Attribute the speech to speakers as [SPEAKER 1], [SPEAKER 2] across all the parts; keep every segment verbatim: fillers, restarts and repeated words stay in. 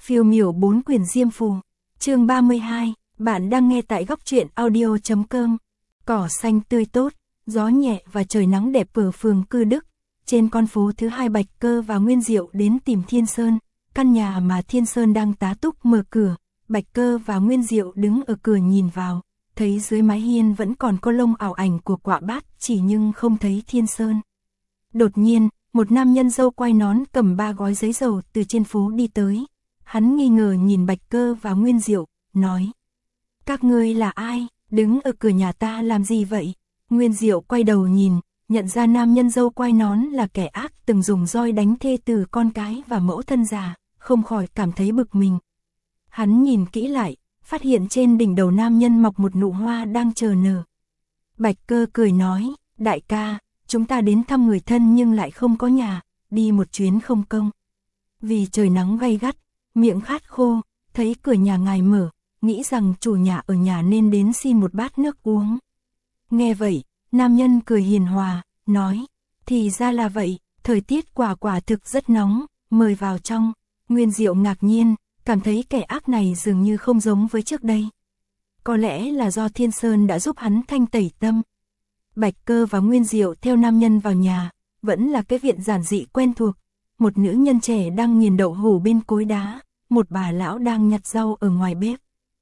[SPEAKER 1] Phiêu miểu bốn quyển diêm phù. Chương ba mươi hai, bạn đang nghe tại góc truyện audio chấm com. Cỏ xanh tươi tốt, gió nhẹ và trời nắng đẹp ở phường Cư Đức. Trên con phố thứ hai, Bạch Cơ và Nguyên Diệu đến tìm Thiên Sơn. Căn nhà mà Thiên Sơn đang tá túc mở cửa, Bạch Cơ và Nguyên Diệu đứng ở cửa nhìn vào, thấy dưới mái hiên vẫn còn có lông ảo ảnh của Quạ Bát, chỉ nhưng không thấy Thiên Sơn. Đột nhiên, một nam nhân râu quai nón cầm ba gói giấy dầu từ trên phố đi tới. Hắn nghi ngờ nhìn Bạch Cơ và Nguyên Diệu, nói: "Các ngươi là ai, đứng ở cửa nhà ta làm gì vậy?" Nguyên Diệu quay đầu nhìn, nhận ra nam nhân râu quai nón là kẻ ác từng dùng roi đánh thê tử con cái và mẫu thân già, không khỏi cảm thấy bực mình. Hắn nhìn kỹ lại, phát hiện trên đỉnh đầu nam nhân mọc một nụ hoa đang chờ nở. Bạch Cơ cười nói: "Đại ca, chúng ta đến thăm người thân nhưng lại không có nhà, đi một chuyến không công. Vì trời nắng gay gắt, miệng khát khô, thấy cửa nhà ngài mở, nghĩ rằng chủ nhà ở nhà nên đến xin một bát nước uống." Nghe vậy, nam nhân cười hiền hòa, nói: "Thì ra là vậy, thời tiết quả quả thực rất nóng, mời vào trong." Nguyên Diệu ngạc nhiên, cảm thấy kẻ ác này dường như không giống với trước đây. Có lẽ là do Thiên Sơn đã giúp hắn thanh tẩy tâm. Bạch Cơ và Nguyên Diệu theo nam nhân vào nhà, vẫn là cái viện giản dị quen thuộc. Một nữ nhân trẻ đang nghiền đậu hũ bên cối đá, một bà lão đang nhặt rau ở ngoài bếp.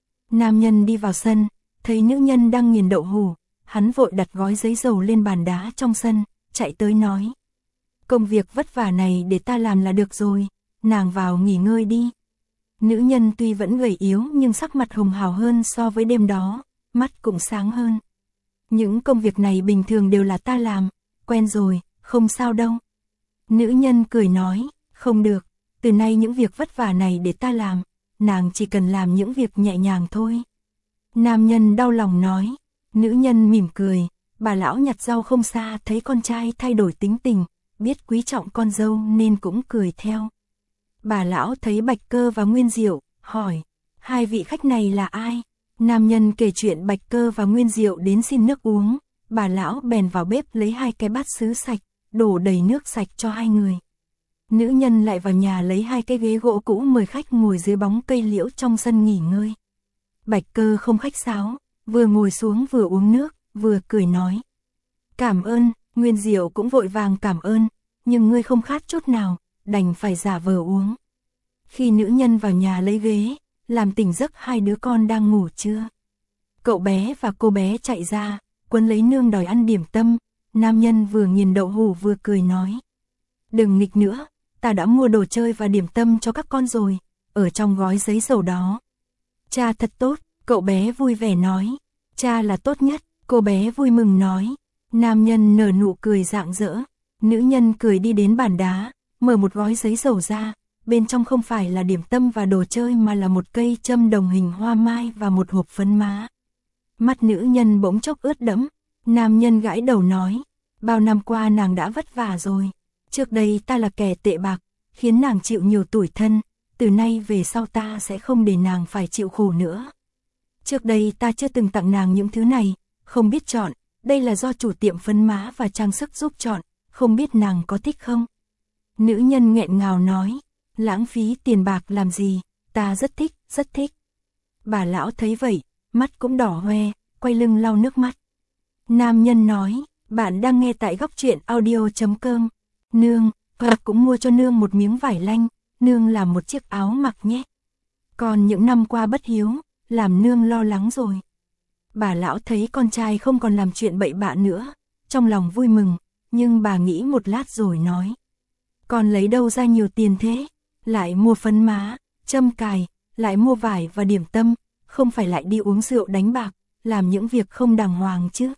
[SPEAKER 1] Nam nhân đi vào sân, thấy nữ nhân đang nghiền đậu hũ, hắn vội đặt gói giấy dầu lên bàn đá trong sân, chạy tới nói: "Công việc vất vả này để ta làm là được rồi, nàng vào nghỉ ngơi đi." Nữ nhân tuy vẫn gầy yếu nhưng sắc mặt hồng hào hơn so với đêm đó, mắt cũng sáng hơn. "Những công việc này bình thường đều là ta làm, quen rồi, không sao đâu." Nữ nhân cười nói: "Không được, từ nay những việc vất vả này để ta làm, nàng chỉ cần làm những việc nhẹ nhàng thôi." Nam nhân đau lòng nói. Nữ nhân mỉm cười, bà lão nhặt rau không xa thấy con trai thay đổi tính tình, biết quý trọng con dâu nên cũng cười theo. Bà lão thấy Bạch Cơ và Nguyên Diệu, hỏi: "Hai vị khách này là ai?" Nam nhân kể chuyện Bạch Cơ và Nguyên Diệu đến xin nước uống, bà lão bèn vào bếp lấy hai cái bát sứ sạch, đổ đầy nước sạch cho hai người. Nữ nhân lại vào nhà lấy hai cái ghế gỗ cũ mời khách ngồi dưới bóng cây liễu trong sân nghỉ ngơi. Bạch Cơ không khách sáo, vừa ngồi xuống vừa uống nước, vừa cười nói: "Cảm ơn." Nguyên Diệu cũng vội vàng cảm ơn, nhưng ngươi không khát chút nào, đành phải giả vờ uống. Khi nữ nhân vào nhà lấy ghế, làm tỉnh giấc hai đứa con đang ngủ trưa. Cậu bé và cô bé chạy ra, quấn lấy nương đòi ăn điểm tâm. Nam nhân vừa nghiền đậu hũ vừa cười nói: "Đừng nghịch nữa, ta đã mua đồ chơi và điểm tâm cho các con rồi, ở trong gói giấy dầu đó." "Cha thật tốt." Cậu bé vui vẻ nói. "Cha là tốt nhất." Cô bé vui mừng nói. Nam nhân nở nụ cười rạng rỡ. Nữ nhân cười đi đến bàn đá, mở một gói giấy dầu ra, bên trong không phải là điểm tâm và đồ chơi mà là một cây châm đồng hình hoa mai và một hộp phấn má. Mắt nữ nhân bỗng chốc ướt đẫm. Nam nhân gãi đầu nói: "Bao năm qua nàng đã vất vả rồi. Trước đây ta là kẻ tệ bạc, khiến nàng chịu nhiều tủi thân, từ nay về sau ta sẽ không để nàng phải chịu khổ nữa. Trước đây ta chưa từng tặng nàng những thứ này, không biết chọn, đây là do chủ tiệm phấn má và trang sức giúp chọn, không biết nàng có thích không?" Nữ nhân nghẹn ngào nói: "Lãng phí tiền bạc làm gì, ta rất thích, rất thích." Bà lão thấy vậy, mắt cũng đỏ hoe, quay lưng lau nước mắt. Nam nhân nói: "Bạn đang nghe tại góc truyện audio chấm com. Nương, con cũng mua cho nương một miếng vải lanh, nương làm một chiếc áo mặc nhé. Còn những năm qua bất hiếu, làm nương lo lắng rồi." Bà lão thấy con trai không còn làm chuyện bậy bạ nữa, trong lòng vui mừng, nhưng bà nghĩ một lát rồi nói: "Con lấy đâu ra nhiều tiền thế, lại mua phấn má, châm cài, lại mua vải và điểm tâm, không phải lại đi uống rượu đánh bạc, làm những việc không đàng hoàng chứ?"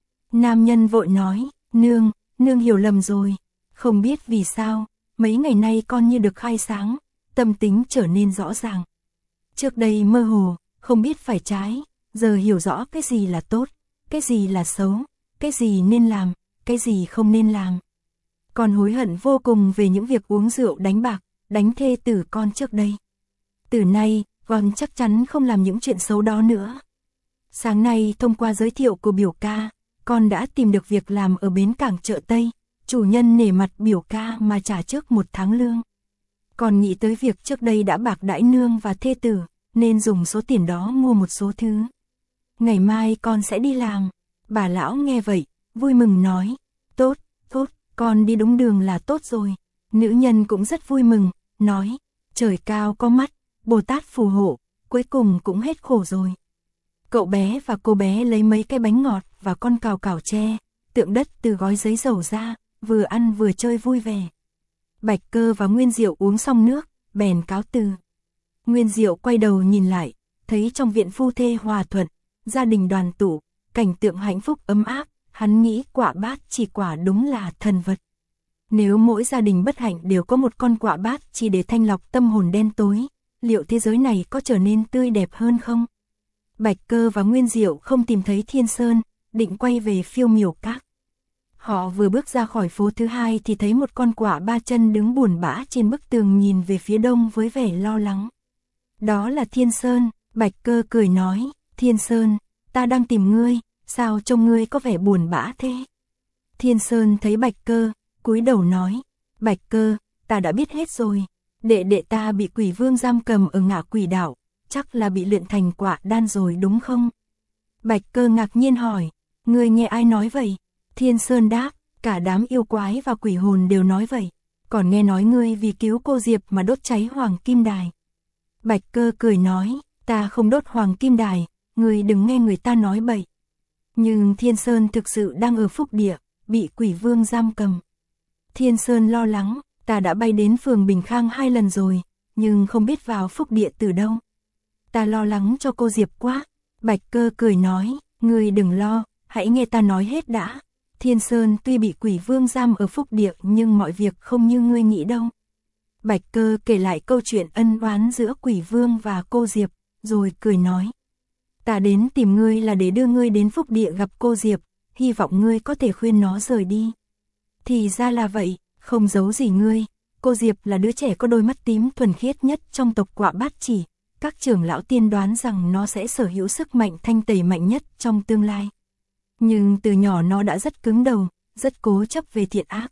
[SPEAKER 1] Nam nhân vội nói: "Nương, nương hiểu lầm rồi, không biết vì sao, mấy ngày nay con như được khai sáng, tâm tính trở nên rõ ràng. Trước đây mơ hồ, không biết phải trái, giờ hiểu rõ cái gì là tốt, cái gì là xấu, cái gì nên làm, cái gì không nên làm. Con hối hận vô cùng về những việc uống rượu đánh bạc, đánh thê tử con trước đây. Từ nay, con chắc chắn không làm những chuyện xấu đó nữa. Sáng nay thông qua giới thiệu của biểu ca, con đã tìm được việc làm ở bến cảng chợ Tây, chủ nhân nể mặt biểu ca mà trả trước một tháng lương. Còn nghĩ tới việc trước đây đã bạc đãi nương và thê tử, nên dùng số tiền đó mua một số thứ. Ngày mai con sẽ đi làm. Bà lão nghe vậy, vui mừng nói, tốt, tốt, con đi đúng đường là tốt rồi. Nữ nhân cũng rất vui mừng, nói, trời cao có mắt, Bồ Tát phù hộ, cuối cùng cũng hết khổ rồi. Cậu bé và cô bé lấy mấy cái bánh ngọt và con cào cào tre, tượng đất từ gói giấy dầu ra, vừa ăn vừa chơi vui vẻ. Bạch Cơ và Nguyên Diệu uống xong nước, bèn cáo từ. Nguyên Diệu quay đầu nhìn lại, thấy trong viện phu thê hòa thuận, gia đình đoàn tụ, cảnh tượng hạnh phúc ấm áp, hắn nghĩ Quạ Bát chỉ quả đúng là thần vật. Nếu mỗi gia đình bất hạnh đều có một con Quạ Bát chỉ để thanh lọc tâm hồn đen tối, liệu thế giới này có trở nên tươi đẹp hơn không? Bạch Cơ và Nguyên Diệu không tìm thấy Thiên Sơn, định quay về Phiêu Miểu Các. Họ vừa bước ra khỏi phố thứ hai thì thấy một con quạ ba chân đứng buồn bã trên bức tường nhìn về phía đông với vẻ lo lắng. Đó là Thiên Sơn. Bạch Cơ cười nói, Thiên Sơn, ta đang tìm ngươi, sao trông ngươi có vẻ buồn bã thế? Thiên Sơn thấy Bạch Cơ, cúi đầu nói, Bạch Cơ, ta đã biết hết rồi, đệ đệ ta bị quỷ vương giam cầm ở Ngạ Quỷ Đảo, chắc là bị luyện thành quạ đan rồi đúng không? Bạch Cơ ngạc nhiên hỏi, ngươi nghe ai nói vậy? Thiên Sơn đáp, cả đám yêu quái và quỷ hồn đều nói vậy, còn nghe nói ngươi vì cứu cô Diệp mà đốt cháy Hoàng Kim Đài. Bạch Cơ cười nói, ta không đốt Hoàng Kim Đài, ngươi đừng nghe người ta nói bậy. Nhưng Thiên Sơn thực sự đang ở Phúc Địa, bị quỷ vương giam cầm. Thiên Sơn lo lắng, ta đã bay đến phường Bình Khang hai lần rồi, nhưng không biết vào Phúc Địa từ đâu. Ta lo lắng cho cô Diệp quá. Bạch Cơ cười nói, ngươi đừng lo, hãy nghe ta nói hết đã. Thiên Sơn tuy bị quỷ vương giam ở Phúc Địa nhưng mọi việc không như ngươi nghĩ đâu. Bạch Cơ kể lại câu chuyện ân oán giữa quỷ vương và cô Diệp, rồi cười nói. Ta đến tìm ngươi là để đưa ngươi đến Phúc Địa gặp cô Diệp, hy vọng ngươi có thể khuyên nó rời đi. Thì ra là vậy, không giấu gì ngươi, cô Diệp là đứa trẻ có đôi mắt tím thuần khiết nhất trong tộc Quạ Bát Chỉ. Các trưởng lão tiên đoán rằng nó sẽ sở hữu sức mạnh thanh tẩy mạnh nhất trong tương lai. Nhưng từ nhỏ nó đã rất cứng đầu, rất cố chấp về thiện ác.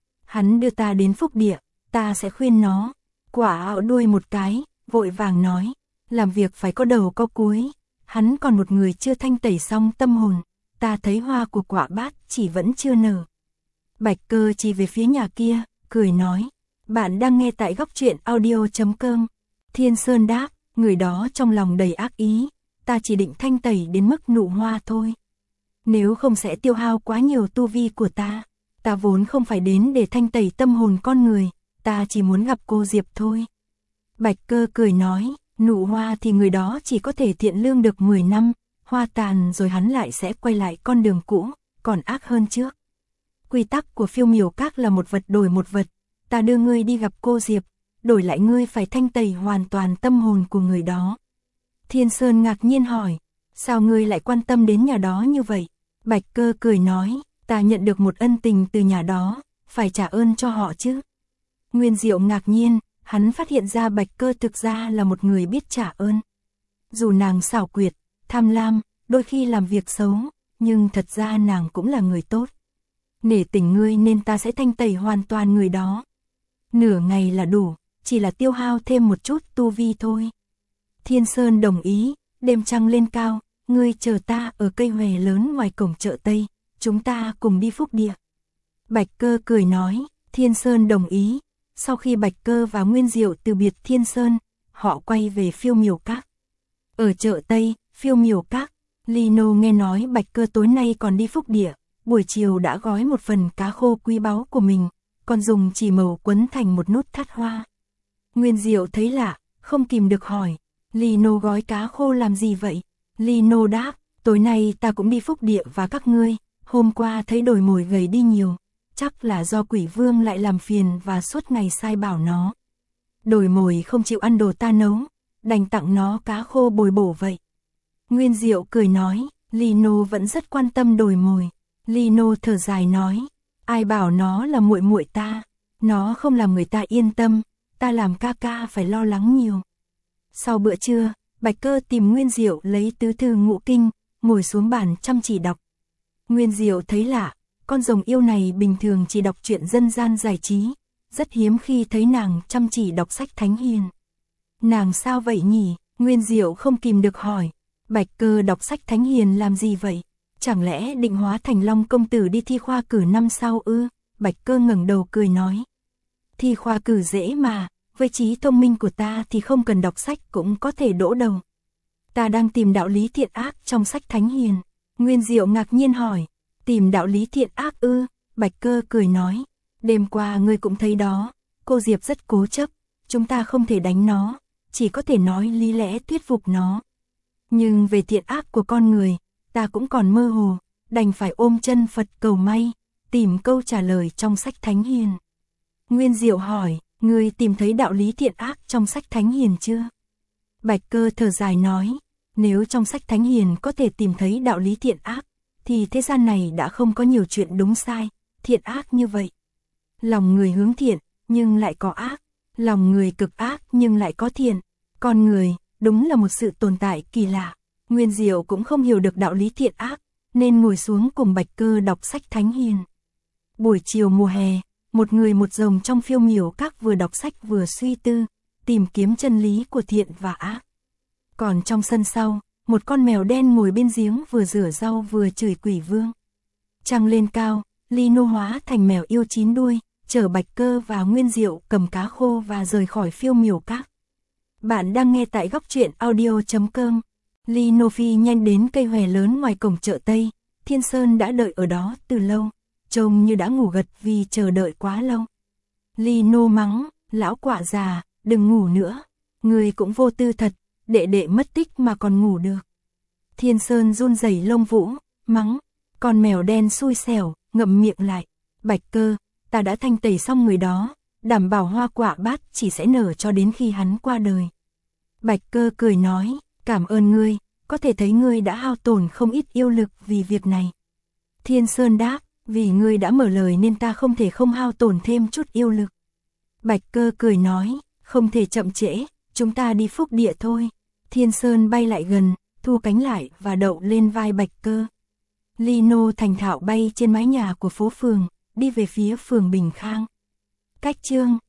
[SPEAKER 1] Hắn đưa ta đến Phúc Địa, ta sẽ khuyên nó. Quả ảo đuôi một cái, vội vàng nói, làm việc phải có đầu có cuối. Hắn còn một người chưa thanh tẩy xong tâm hồn, ta thấy hoa của Quạ Bát chỉ vẫn chưa nở. Bạch Cơ chỉ về phía nhà kia, cười nói, bạn đang nghe tại góc truyện audio chấm com. Thiên Sơn đáp, người đó trong lòng đầy ác ý, ta chỉ định thanh tẩy đến mức nụ hoa thôi. Nếu không sẽ tiêu hao quá nhiều tu vi của ta, ta vốn không phải đến để thanh tẩy tâm hồn con người, ta chỉ muốn gặp cô Diệp thôi. Bạch Cơ cười nói, nụ hoa thì người đó chỉ có thể thiện lương được mười năm, hoa tàn rồi hắn lại sẽ quay lại con đường cũ, còn ác hơn trước. Quy tắc của Phiêu Miểu Các là một vật đổi một vật, ta đưa ngươi đi gặp cô Diệp, đổi lại ngươi phải thanh tẩy hoàn toàn tâm hồn của người đó. Thiên Sơn ngạc nhiên hỏi, sao ngươi lại quan tâm đến nhà đó như vậy? Bạch Cơ cười nói, ta nhận được một ân tình từ nhà đó, phải trả ơn cho họ chứ. Nguyên Diệu ngạc nhiên, hắn phát hiện ra Bạch Cơ thực ra là một người biết trả ơn. Dù nàng xảo quyệt, tham lam, đôi khi làm việc xấu, nhưng thật ra nàng cũng là người tốt. Nể tình ngươi nên ta sẽ thanh tẩy hoàn toàn người đó. Nửa ngày là đủ, chỉ là tiêu hao thêm một chút tu vi thôi. Thiên Sơn đồng ý, đêm trăng lên cao, ngươi chờ ta ở cây hòe lớn ngoài cổng chợ Tây, chúng ta cùng đi Phúc Địa. Bạch Cơ cười nói, Thiên Sơn đồng ý. Sau khi Bạch Cơ và Nguyên Diệu từ biệt Thiên Sơn, họ quay về Phiêu Miểu Các. Ở chợ Tây, Phiêu Miểu Các, Lino nghe nói Bạch Cơ tối nay còn đi Phúc Địa, buổi chiều đã gói một phần cá khô quý báu của mình, còn dùng chỉ màu quấn thành một nút thắt hoa. Nguyên Diệu thấy lạ, không kìm được hỏi, Lino gói cá khô làm gì vậy? Lino đáp, tối nay ta cũng đi Phúc Địa và các ngươi, hôm qua thấy đồi mồi gầy đi nhiều, chắc là do quỷ vương lại làm phiền và suốt ngày sai bảo nó. Đồi mồi không chịu ăn đồ ta nấu, đành tặng nó cá khô bồi bổ vậy. Nguyên Diệu cười nói, Lino vẫn rất quan tâm đồi mồi. Lino thở dài nói, ai bảo nó là muội muội ta, nó không làm người ta yên tâm, ta làm ca ca phải lo lắng nhiều. Sau bữa trưa, Bạch Cơ tìm Nguyên Diệu lấy tứ thư ngũ kinh, ngồi xuống bàn chăm chỉ đọc. Nguyên Diệu thấy lạ, con rồng yêu này bình thường chỉ đọc truyện dân gian giải trí, rất hiếm khi thấy nàng chăm chỉ đọc sách thánh hiền. Nàng sao vậy nhỉ? Nguyên Diệu không kìm được hỏi. Bạch Cơ đọc sách thánh hiền làm gì vậy? Chẳng lẽ định hóa thành Long công tử đi thi khoa cử năm sau ư? Bạch Cơ ngẩng đầu cười nói. Thi khoa cử dễ mà, với trí thông minh của ta thì không cần đọc sách cũng có thể đỗ đầu. Ta đang tìm đạo lý thiện ác trong sách thánh hiền. Nguyên Diệu ngạc nhiên hỏi. Tìm đạo lý thiện ác ư? Bạch Cơ cười nói. Đêm qua ngươi cũng thấy đó, cô Diệp rất cố chấp, chúng ta không thể đánh nó, chỉ có thể nói lý lẽ thuyết phục nó. Nhưng về thiện ác của con người, ta cũng còn mơ hồ, đành phải ôm chân Phật cầu may, tìm câu trả lời trong sách thánh hiền. Nguyên Diệu hỏi, ngươi tìm thấy đạo lý thiện ác trong sách thánh hiền chưa? Bạch Cơ thở dài nói, nếu trong sách thánh hiền có thể tìm thấy đạo lý thiện ác, thì thế gian này đã không có nhiều chuyện đúng sai, thiện ác như vậy. Lòng người hướng thiện, nhưng lại có ác, lòng người cực ác nhưng lại có thiện. Con người, đúng là một sự tồn tại kỳ lạ. Nguyên Diệu cũng không hiểu được đạo lý thiện ác, nên ngồi xuống cùng Bạch Cơ đọc sách thánh hiền. Buổi chiều mùa hè, một người một rồng trong phiêu miểu các vừa đọc sách vừa suy tư, tìm kiếm chân lý của thiện và ác. Còn trong sân sau, một con mèo đen ngồi bên giếng vừa rửa rau vừa chửi quỷ vương. Trăng lên cao, Lino hóa thành mèo yêu chín đuôi, chở Bạch Cơ và Nguyên Diệu cầm cá khô và rời khỏi phiêu miểu các. Bạn đang nghe tại góc truyện audio chấm com. Lino phi nhanh đến cây hòe lớn ngoài cổng chợ Tây, Thiên Sơn đã đợi ở đó từ lâu, trông như đã ngủ gật vì chờ đợi quá lâu. Lino mắng, lão quạ già, đừng ngủ nữa, người cũng vô tư thật, đệ đệ mất tích mà còn ngủ được. Thiên Sơn run rẩy lông vũ, mắng, con mèo đen xui xẻo, ngậm miệng lại. Bạch Cơ, ta đã thanh tẩy xong người đó, đảm bảo hoa quả bát chỉ sẽ nở cho đến khi hắn qua đời. Bạch Cơ cười nói, cảm ơn ngươi, có thể thấy ngươi đã hao tổn không ít yêu lực vì việc này. Thiên Sơn đáp, vì ngươi đã mở lời nên ta không thể không hao tổn thêm chút yêu lực. Bạch Cơ cười nói, không thể chậm trễ, chúng ta đi phúc địa thôi. Thiên Sơn bay lại gần, thu cánh lại và đậu lên vai Bạch Cơ. Lino thành thạo bay trên mái nhà của phố phường, đi về phía phường Bình Khang. Cách chương